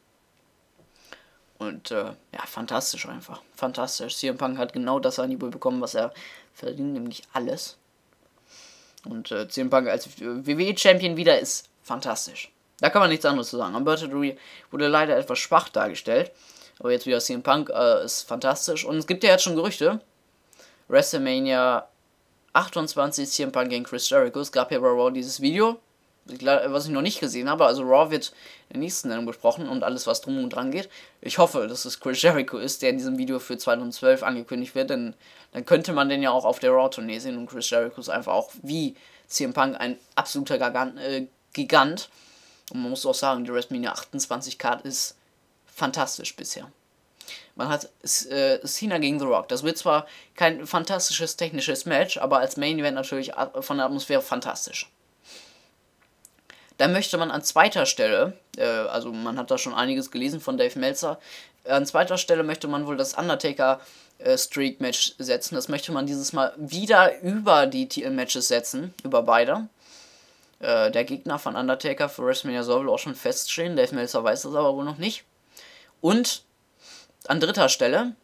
Und äh, ja, fantastisch einfach. Fantastisch. C M Punk hat genau das Angebot bekommen, was er verdient, nämlich alles. Und äh, C M Punk als W W E-Champion wieder ist fantastisch. Da kann man nichts anderes zu sagen. Alberto Del Rio wurde leider etwas schwach dargestellt. Aber jetzt wieder C M Punk äh, ist fantastisch. Und es gibt ja jetzt schon Gerüchte. WrestleMania achtundzwanzig, C M Punk gegen Chris Jericho. Es gab ja bei Raw dieses Video. was ich noch nicht gesehen habe. Also Raw wird in der nächsten Sendung besprochen und alles, was drum und dran geht. Ich hoffe, dass es Chris Jericho ist, der in diesem Video für zweitausendzwölf angekündigt wird, denn dann könnte man den ja auch auf der Raw-Tournee sehen und Chris Jericho ist einfach auch wie C M Punk ein absoluter Gigant. Äh, Gigant. Und man muss auch sagen, die WrestleMania achtundzwanzig Card ist fantastisch bisher. Man hat äh, Cena gegen The Rock. Das wird zwar kein fantastisches technisches Match, aber als Main Event natürlich von der Atmosphäre fantastisch. Dann möchte man an zweiter Stelle, äh, also man hat da schon einiges gelesen von Dave Meltzer, an zweiter Stelle möchte man wohl das Undertaker äh, Streak Match setzen. Das möchte man dieses Mal wieder über die Titelmatches setzen, über beide. Äh, der Gegner von Undertaker für WrestleMania soll wohl auch schon feststehen. Dave Meltzer weiß das aber wohl noch nicht. Und an dritter Stelle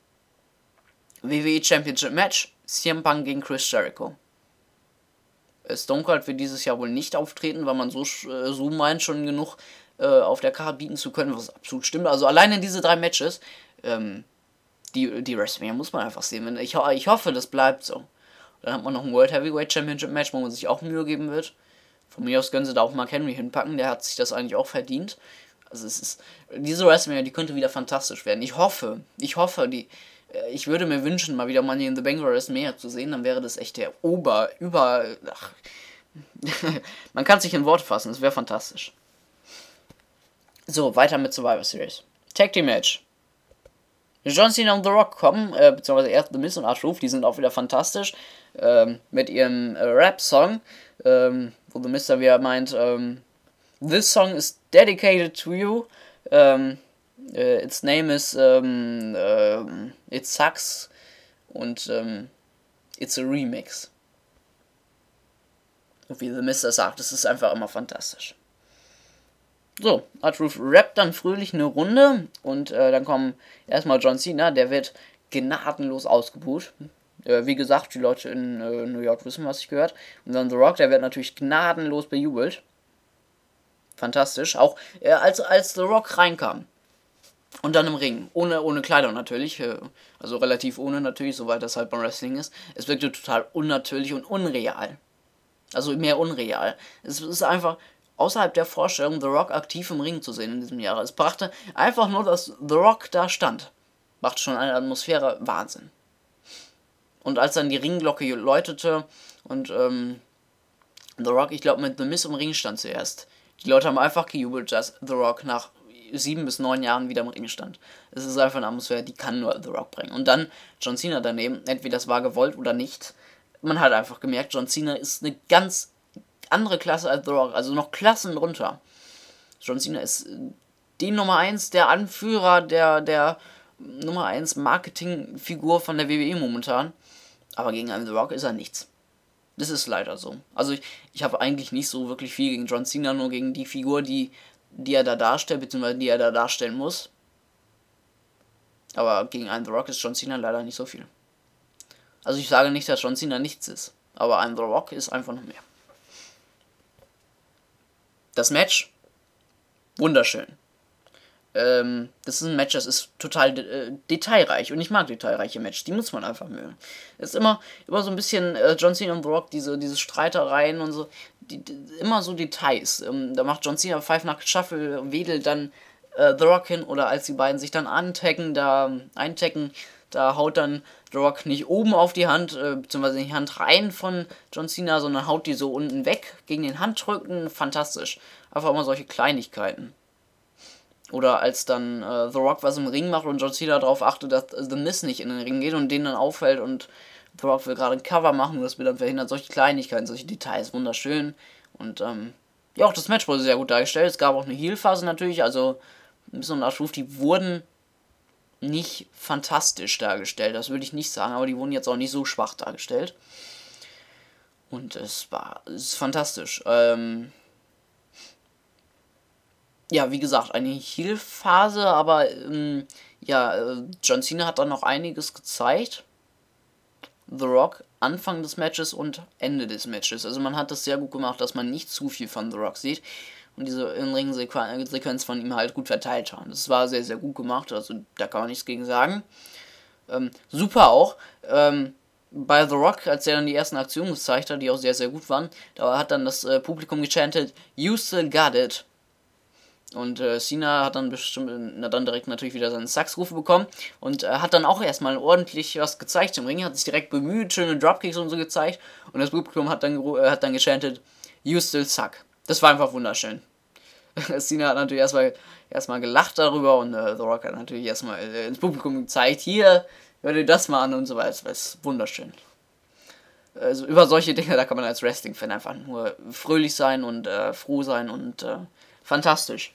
W W E Championship Match, C M Punk gegen Chris Jericho. Stone Cold wird dieses Jahr wohl nicht auftreten, weil man so, äh, so meint, schon genug äh, auf der Karte bieten zu können, was absolut stimmt. Also alleine diese drei Matches, ähm, die, die WrestleMania muss man einfach sehen. Ich, ich hoffe, das bleibt so. Dann hat man noch ein World Heavyweight Championship Match, wo man sich auch Mühe geben wird. Von mir aus können sie da auch Mark Henry hinpacken, der hat sich das eigentlich auch verdient. Also es ist, diese WrestleMania, die könnte wieder fantastisch werden. Ich hoffe, ich hoffe, die, ich würde mir wünschen, mal wieder Money in the Bank oder WrestleMania zu sehen, dann wäre das echt der Ober, über, ach, man kann es nicht in Worte fassen, das wäre fantastisch. So, weiter mit Survivor Series. Tag Team Match. John Cena und The Rock kommen, äh, beziehungsweise erst The Miz und R-Truth, die sind auch wieder fantastisch, ähm, mit ihrem äh, Rap-Song, ähm, wo The Miz dann wieder meint, ähm, This song is dedicated to you, ähm, uh, its name is, ähm, ähm, It Sucks, und, ähm, it's a remix. Und wie The Miz das sagt, das ist einfach immer fantastisch. So, R-Truth rappt dann fröhlich eine Runde und äh, dann kommen erstmal John Cena, der wird gnadenlos ausgebuht. Äh, wie gesagt, die Leute in äh, New York wissen, was ich gehört. Und dann The Rock, der wird natürlich gnadenlos bejubelt. Fantastisch. Auch äh, als, als The Rock reinkam und dann im Ring, ohne, ohne Kleidung natürlich, äh, also relativ ohne natürlich, soweit das halt beim Wrestling ist. Es wirkte total unnatürlich und unreal. Also mehr unreal. Es ist einfach außerhalb der Vorstellung, The Rock aktiv im Ring zu sehen in diesem Jahr. Es brachte einfach nur, dass The Rock da stand. Macht schon eine Atmosphäre Wahnsinn. Und als dann die Ringglocke läutete und ähm, The Rock, ich glaube mit The Miz im Ring stand zuerst. Die Leute haben einfach gejubelt, dass The Rock nach sieben bis neun Jahren wieder im Ring stand. Es ist einfach eine Atmosphäre, die kann nur The Rock bringen. Und dann John Cena daneben, entweder das war gewollt oder nicht. Man hat einfach gemerkt, John Cena ist eine ganz andere Klasse als The Rock, also noch Klassen drunter. John Cena ist die Nummer eins, der Anführer, der, der Nummer eins Marketingfigur von der W W E momentan. Aber gegen einen The Rock ist er nichts. Das ist leider so. Also ich, ich habe eigentlich nicht so wirklich viel gegen John Cena, nur gegen die Figur, die, die er da darstellt, beziehungsweise die er da darstellen muss. Aber gegen einen The Rock ist John Cena leider nicht so viel. Also ich sage nicht, dass John Cena nichts ist, aber ein The Rock ist einfach noch mehr. Das Match, wunderschön. Ähm, das ist ein Match, das ist total de- äh, detailreich und ich mag detailreiche Matches, die muss man einfach mögen. Es ist immer, immer so ein bisschen äh, John Cena und The Rock, diese, diese Streitereien und so, die, die, immer so Details. Ähm, da macht John Cena Five Knuckle Shuffle, wedelt dann äh, The Rock hin, oder als die beiden sich dann antaggen, da eintaggen, da haut dann The Rock nicht oben auf die Hand, äh, beziehungsweise in die Hand rein von John Cena, sondern haut die so unten weg, gegen den Handrücken, fantastisch. Einfach immer solche Kleinigkeiten. Oder als dann äh, The Rock was im Ring macht und John Cena darauf achtet, dass The Miz nicht in den Ring geht und den dann auffällt und The Rock will gerade ein Cover machen und das wird dann verhindert. Solche Kleinigkeiten, solche Details, wunderschön. Und ähm, ja, auch das Match wurde sehr gut dargestellt. Es gab auch eine Heel-Phase natürlich, also Miz und R-Truth, die wurden nicht fantastisch dargestellt, das würde ich nicht sagen, aber die wurden jetzt auch nicht so schwach dargestellt. Und es war, es ist fantastisch. Ähm, ja, wie gesagt, eine Heel-Phase, aber ähm, ja, John Cena hat dann noch einiges gezeigt. The Rock, Anfang des Matches und Ende des Matches. Also man hat das sehr gut gemacht, dass man nicht zu viel von The Rock sieht und diese In-Ring-Sequenz von ihm halt gut verteilt haben. Das war sehr, sehr gut gemacht, also da kann man nichts gegen sagen. Ähm, super auch. Ähm, bei The Rock, als er dann die ersten Aktionen gezeigt hat, die auch sehr, sehr gut waren, da hat dann das äh, Publikum gechantet, "You still got it." Und äh, Cena hat dann bestimmt, na dann direkt natürlich wieder seinen Saxrufe bekommen und äh, hat dann auch erstmal ordentlich was gezeigt im Ring, hat sich direkt bemüht, schöne Dropkicks und so gezeigt und das Publikum hat dann, äh, hat dann gechantet, "You still suck." Das war einfach wunderschön. Cena hat natürlich erstmal erstmal gelacht darüber und äh, The Rock hat natürlich erstmal äh, ins Publikum gezeigt, hier, hör dir das mal an und so weiter. Das ist wunderschön. Also über solche Dinge, da kann man als Wrestling-Fan einfach nur fröhlich sein und äh, froh sein und äh, fantastisch.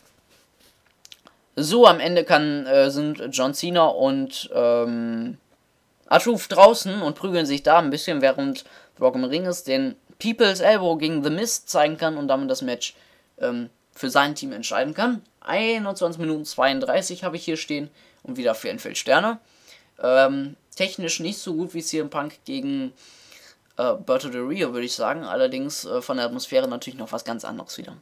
So, am Ende kann, äh, sind John Cena und ähm, R-Truth draußen und prügeln sich da ein bisschen, während The Rock im Ring ist, den People's Elbow gegen The Miz zeigen kann und damit das Match ähm, für sein Team entscheiden kann. einundzwanzig Minuten zweiunddreißig habe ich hier stehen und wieder vierundvierzig Sterne. Ähm, technisch nicht so gut wie C M Punk gegen äh, Berto Del Rio, würde ich sagen. Allerdings äh, von der Atmosphäre natürlich noch was ganz anderes wieder.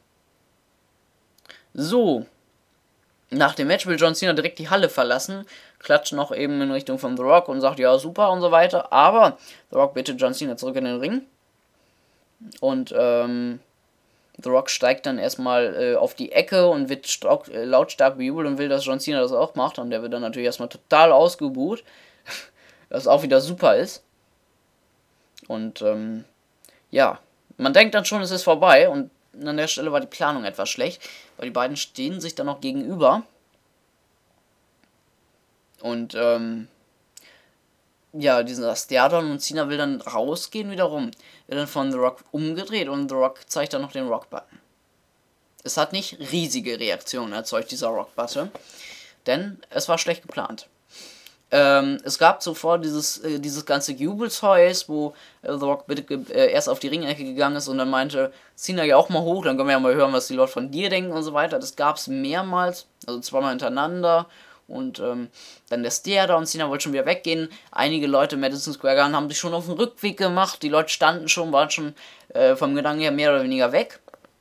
So, nach dem Match will John Cena direkt die Halle verlassen, klatscht noch eben in Richtung von The Rock und sagt, ja, super und so weiter. Aber The Rock bittet John Cena zurück in den Ring. Und ähm, The Rock steigt dann erstmal äh, auf die Ecke und wird stock, äh, lautstark bejubelt und will, dass John Cena das auch macht. Und der wird dann natürlich erstmal total ausgebuht, was auch wieder super ist. Und ähm, ja, man denkt dann schon, es ist vorbei und an der Stelle war die Planung etwas schlecht, weil die beiden stehen sich dann noch gegenüber. Und ähm, ja, dieser Stardon und Cena will dann rausgehen wiederum. Wird dann von The Rock umgedreht und The Rock zeigt dann noch den Rock-Button. Es hat nicht riesige Reaktionen erzeugt, dieser Rock-Button, denn es war schlecht geplant. Ähm, es gab zuvor dieses, äh, dieses ganze Jubelzeus, wo äh, The Rock bitte äh, erst auf die Ringecke gegangen ist und dann meinte, Cena ja auch mal hoch, dann können wir ja mal hören, was die Leute von dir denken und so weiter. Das gab es mehrmals, also zweimal hintereinander. Und ähm, dann der Steer da und Cena wollte schon wieder weggehen. Einige Leute im Madison Square Garden haben sich schon auf den Rückweg gemacht. Die Leute standen schon, waren schon äh, vom Gedanken her mehr oder weniger weg.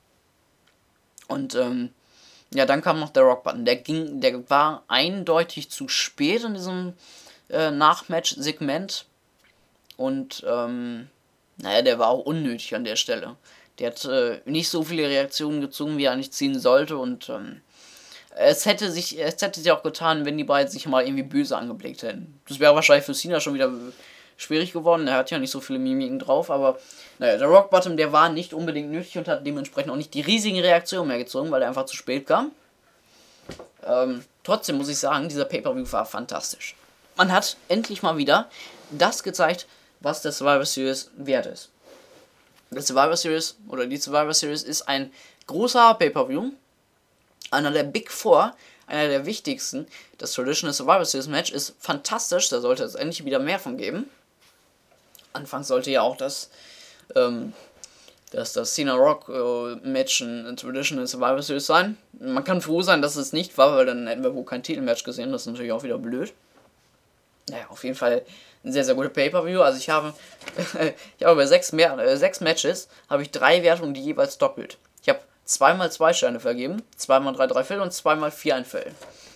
Und ähm, ja, dann kam noch der Rock-Button. Der ging, der war eindeutig zu spät in diesem äh, Nachmatch-Segment. Und ähm, naja, der war auch unnötig an der Stelle. Der hat äh, nicht so viele Reaktionen gezogen, wie er eigentlich ziehen sollte. Und ähm, es hätte sich, es hätte sich auch getan, wenn die beiden sich mal irgendwie böse angeblickt hätten. Das wäre wahrscheinlich für Cena schon wieder schwierig geworden. Er hat ja nicht so viele Mimiken drauf, aber naja, der Rock Bottom, der war nicht unbedingt nötig und hat dementsprechend auch nicht die riesigen Reaktionen mehr gezogen, weil er einfach zu spät kam. Ähm, trotzdem muss ich sagen, dieser Pay-Per-View war fantastisch. Man hat endlich mal wieder das gezeigt, was der Survivor Series wert ist. Der Survivor Series oder die Survivor Series ist ein großer Pay-Per-View, einer der Big Four, einer der wichtigsten. Das Traditional Survivor Series Match ist fantastisch, da sollte es endlich wieder mehr von geben. Anfangs sollte ja auch das, ähm, das, das Cena Rock äh, Match ein Traditional Survivor Series sein. Man kann froh sein, dass es nicht war, weil dann hätten wir wohl kein Titelmatch gesehen, das ist natürlich auch wieder blöd. Naja, auf jeden Fall ein sehr, sehr guter Pay-Per-View. Also ich habe, ich habe bei sechs, mehr, äh, sechs Matches, habe ich drei Wertungen, die jeweils doppelt. Ich habe zweimal zwei Sterne vergeben, zweimal drei Dreiviertel und zweimal vier ein Viertel.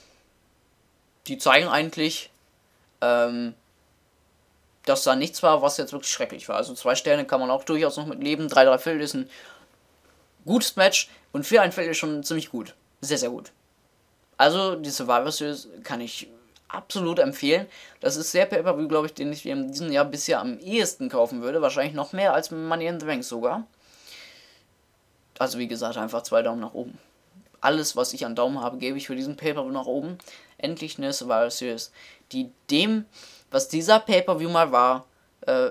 Die zeigen eigentlich, ähm, dass da nichts war, was jetzt wirklich schrecklich war. Also zwei Sterne kann man auch durchaus noch mit leben. drei Dreiviertel ist ein gutes Match und vier ein Viertel ist schon ziemlich gut. Sehr, sehr gut. Also die Survivor Series kann ich absolut empfehlen. Das ist der Pay-Per-View, glaube ich, den ich in diesem Jahr bisher am ehesten kaufen würde. Wahrscheinlich noch mehr als Money in the Bank sogar. Also wie gesagt, einfach zwei Daumen nach oben. Alles, was ich an Daumen habe, gebe ich für diesen Pay-Per-View nach oben. Endlich eine Survivor Series, die dem, was dieser Pay-Per-View mal war, äh,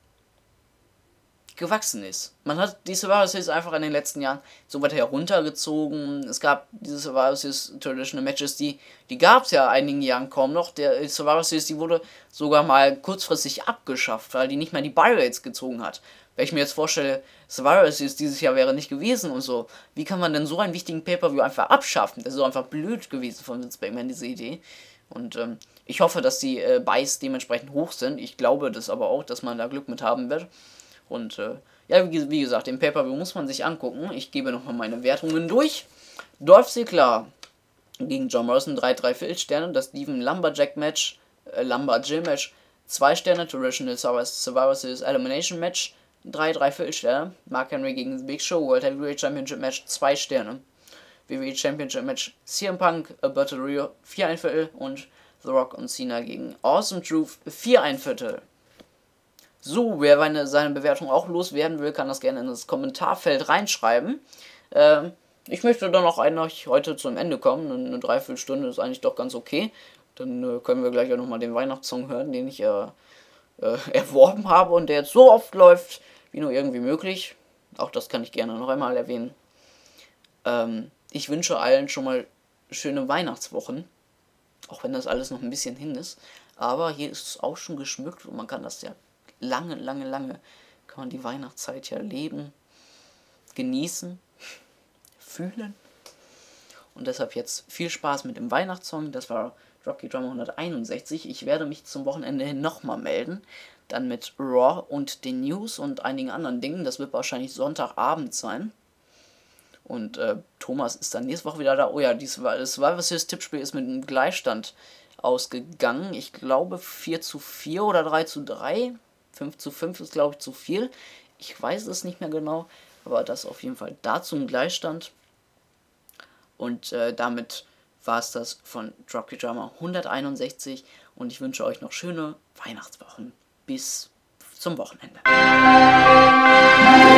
gewachsen ist. Man hat die Survivor Series einfach in den letzten Jahren so weit heruntergezogen. Es gab diese Survivor Series Traditional Matches, die, die gab es ja in einigen Jahren kaum noch. Der Survivor Series, die wurde sogar mal kurzfristig abgeschafft, weil die nicht mehr die Buy-Rates gezogen hat. Wenn ich mir jetzt vorstelle, Survivor Series dieses Jahr wäre nicht gewesen und so, wie kann man denn so einen wichtigen Pay-Per-View einfach abschaffen? Das ist so einfach blöd gewesen von Vince McMahon, diese Idee. Und ähm, ich hoffe, dass die äh, Buys dementsprechend hoch sind. Ich glaube das aber auch, dass man da Glück mit haben wird. Und äh, ja, wie, wie gesagt, den Pay-Per-View muss man sich angucken. Ich gebe nochmal meine Wertungen durch. Dolph Ziggler gegen John Morrison, drei Dreiviertel Sterne. Das Steven Lumberjack Match, äh, Lumberjill Match, zwei Sterne. Traditional Survivor Series Elimination Match, drei, drei Viertelsterne. Mark Henry gegen The Big Show, World Heavyweight Championship Match, zwei Sterne. W W E Championship Match, C M Punk, Alberto Rio, vier ein Viertel. Und The Rock und Cena gegen Awesome Truth, vier ein Viertel. So, wer meine, seine Bewertung auch loswerden will, kann das gerne in das Kommentarfeld reinschreiben. Ähm, ich möchte dann auch eigentlich heute zum Ende kommen. Eine Dreiviertelstunde ist eigentlich doch ganz okay. Dann äh, können wir gleich auch nochmal den Weihnachtssong hören, den ich äh, äh, erworben habe und der jetzt so oft läuft, wie nur irgendwie möglich. Auch das kann ich gerne noch einmal erwähnen. Ähm, ich wünsche allen schon mal schöne Weihnachtswochen. Auch wenn das alles noch ein bisschen hin ist. Aber hier ist es auch schon geschmückt und man kann das ja lange, lange, lange, kann man die Weihnachtszeit ja leben, genießen, fühlen. Und deshalb jetzt viel Spaß mit dem Weihnachtssong. Das war Rocky Drama hunderteinundsechzig. Ich werde mich zum Wochenende hin nochmal melden. Dann mit Raw und den News und einigen anderen Dingen. Das wird wahrscheinlich Sonntagabend sein. Und äh, Thomas ist dann nächste Woche wieder da. Oh ja, das Survivor Series Tippspiel ist mit einem Gleichstand ausgegangen. Ich glaube vier zu vier oder drei zu drei. fünf zu fünf ist, glaube ich, zu viel. Ich weiß es nicht mehr genau. Aber das auf jeden Fall dazu ein Gleichstand. Und äh, damit war es das von Rocky Drama hunderteinundsechzig. Und ich wünsche euch noch schöne Weihnachtswochen. Bis zum Wochenende.